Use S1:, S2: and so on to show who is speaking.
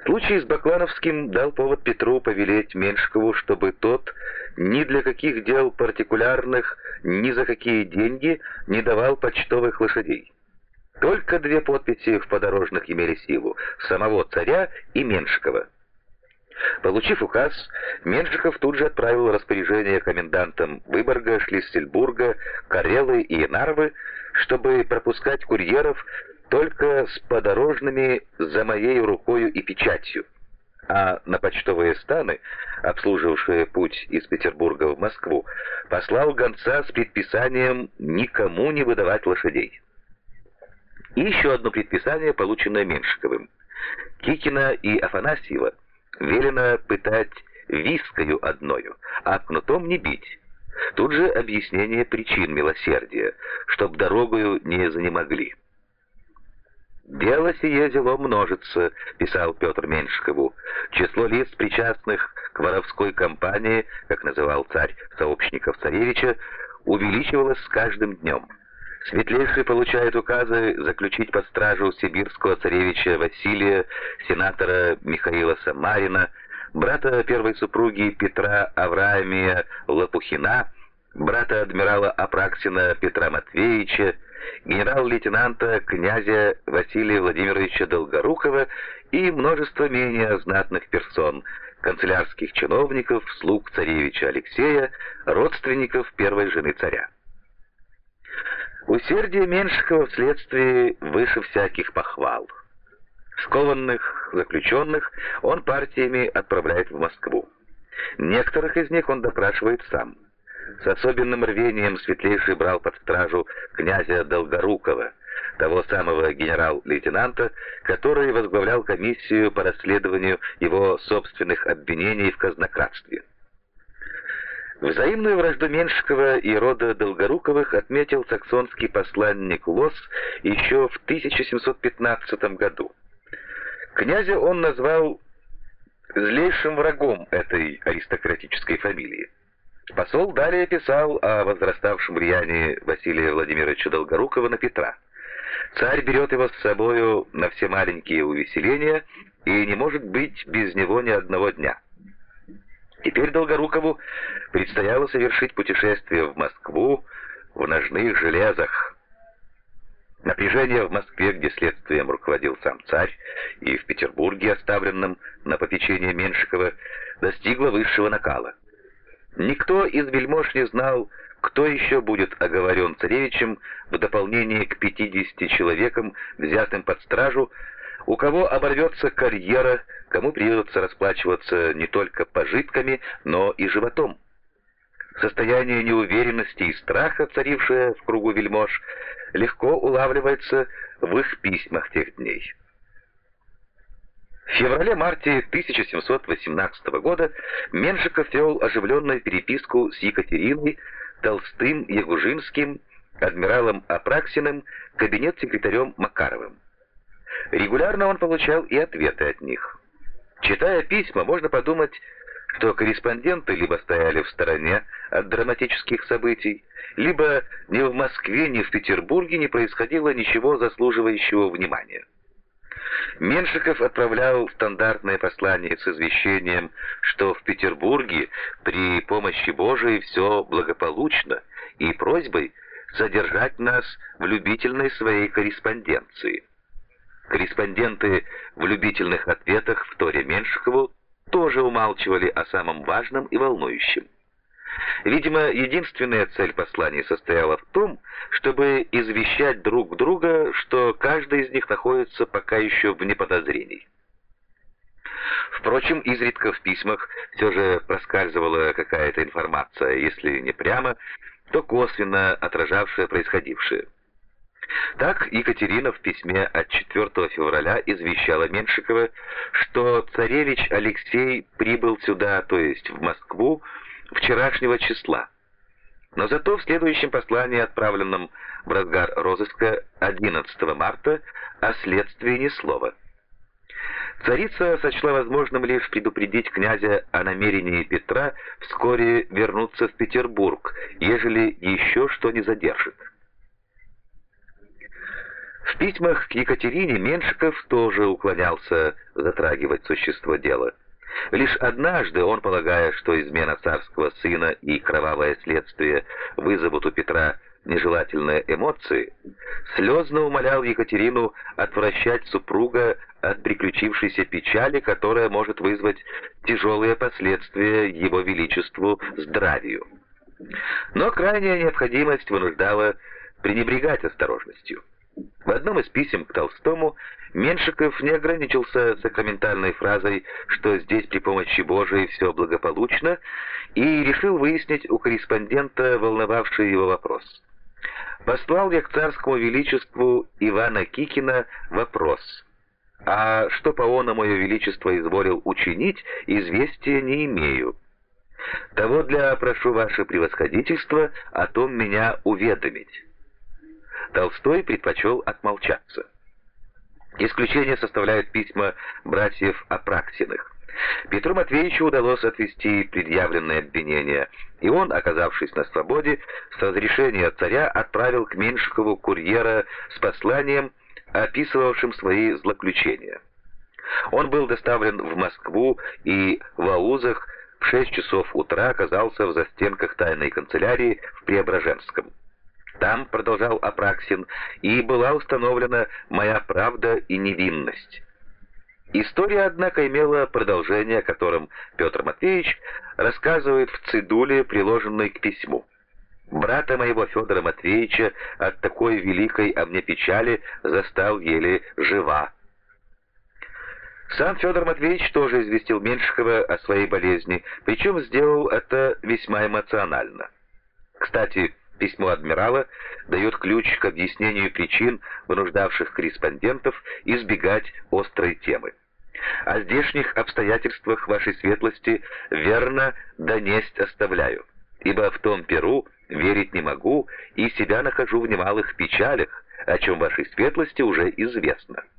S1: Случай с Баклановским дал повод Петру повелеть Меншикову, чтобы тот ни для каких дел партикулярных, ни за какие деньги не давал почтовых лошадей. Только две подписи в подорожных имели силу — самого царя и Меншикова. Получив указ, Меншиков тут же отправил распоряжение комендантам Выборга, Шлиссельбурга, Карелы и Нарвы, чтобы пропускать курьеров только с подорожными за моей рукою и печатью, а на почтовые станы, обслуживавшие путь из Петербурга в Москву, послал гонца с предписанием никому не выдавать лошадей. И еще одно предписание, полученное Меншиковым. Кикина и Афанасьева велено пытать вискою одною, а кнутом не бить. Тут же объяснение причин милосердия, чтоб дорогою не занемогли. «Дело сие зело множится», — писал Петр Меншикову. «Число лиц, причастных к воровской кампании, как называл царь сообщников царевича, увеличивалось с каждым днем. Светлейший получает указы заключить под стражу сибирского царевича Василия, сенатора Михаила Самарина, брата первой супруги Петра Авраамия Лопухина, брата адмирала Апраксина Петра Матвеевича, генерал-лейтенанта князя Василия Владимировича Долгорукова и множество менее знатных персон, канцелярских чиновников, слуг царевича Алексея, родственников первой жены царя». Усердие Меншикова вследствие выше всяких похвал. Скованных заключенных он партиями отправляет в Москву. Некоторых из них он допрашивает сам. С особенным рвением Светлейший брал под стражу князя Долгорукова, того самого генерал-лейтенанта, который возглавлял комиссию по расследованию его собственных обвинений в казнократстве. Взаимную вражду Меншикова и рода Долгоруковых отметил саксонский посланник Лосс еще в 1715 году. Князя он назвал злейшим врагом этой аристократической фамилии. Посол далее писал о возраставшем влиянии Василия Владимировича Долгорукова на Петра. Царь берет его с собою на все маленькие увеселения и не может быть без него ни одного дня. Теперь Долгорукову предстояло совершить путешествие в Москву в ножных железах. Напряжение в Москве, где следствием руководил сам царь, и в Петербурге, оставленном на попечение Меншикова, достигло высшего накала. Никто из вельмож не знал, кто еще будет оговорен царевичем в дополнение к 50 человекам, взятым под стражу, у кого оборвется карьера, кому придется расплачиваться не только пожитками, но и животом. Состояние неуверенности и страха, царившее в кругу вельмож, легко улавливается в их письмах тех дней. В феврале-марте 1718 года Меншиков вел оживленную переписку с Екатериной, Толстым, Ягужинским, адмиралом Апраксиным, кабинет-секретарем Макаровым. Регулярно он получал и ответы от них. Читая письма, можно подумать, что корреспонденты либо стояли в стороне от драматических событий, либо ни в Москве, ни в Петербурге не происходило ничего заслуживающего внимания. Меншиков отправлял стандартное послание с извещением, что в Петербурге при помощи Божией все благополучно, и просьбой содержать нас в любительной своей корреспонденции. Корреспонденты в любительных ответах в торе Меншикову тоже умалчивали о самом важном и волнующем. Видимо, единственная цель послания состояла в том, чтобы извещать друг друга, что каждый из них находится пока еще вне подозрений. Впрочем, изредка в письмах все же проскальзывала какая-то информация, если не прямо, то косвенно отражавшая происходившее. Так Екатерина в письме от 4 февраля извещала Меншикова, что царевич Алексей прибыл сюда, то есть в Москву, вчерашнего числа. Но зато в следующем послании, отправленном в разгар розыска 11 марта, о следствии ни слова. Царица сочла возможным лишь предупредить князя о намерении Петра вскоре вернуться в Петербург, ежели еще что не задержит. В письмах к Екатерине Меншиков тоже уклонялся затрагивать существо дела. Лишь однажды он, полагая, что измена царского сына и кровавое следствие вызовут у Петра нежелательные эмоции, слезно умолял Екатерину отвращать супруга от приключившейся печали, которая может вызвать тяжелые последствия его величеству здравию. Но крайняя необходимость вынуждала пренебрегать осторожностью. В одном из писем к Толстому Меншиков не ограничился сакраментальной фразой, что здесь при помощи Божией все благополучно, и решил выяснить у корреспондента волновавший его вопрос. Послал я к царскому величеству Ивана Кикина вопрос: «А что по оному мое величество изволил учинить, известия не имею. Того для прошу ваше превосходительство о том меня уведомить». Толстой предпочел отмолчаться. Исключение составляют письма братьев Апраксиных. Петру Матвеевичу удалось отвести предъявленное обвинение, и он, оказавшись на свободе, с разрешения царя отправил к Меншикову курьера с посланием, описывавшим свои злоключения. Он был доставлен в Москву и в Аузах в 6 часов утра оказался в застенках тайной канцелярии в Преображенском. Там, продолжал Апраксин, и была установлена моя правда и невинность. История, однако, имела продолжение, о котором Петр Матвеевич рассказывает в цедуле, приложенной к письму. «Брата моего Федора Матвеевича от такой великой о мне печали застал еле жива». Сам Федор Матвеевич тоже известил Меншикова о своей болезни, причем сделал это весьма эмоционально. Кстати, письмо адмирала дает ключ к объяснению причин, вынуждавших корреспондентов избегать острой темы. «О здешних обстоятельствах вашей светлости верно донесть оставляю, ибо в том перу верить не могу и себя нахожу в немалых печалях, о чем вашей светлости уже известно».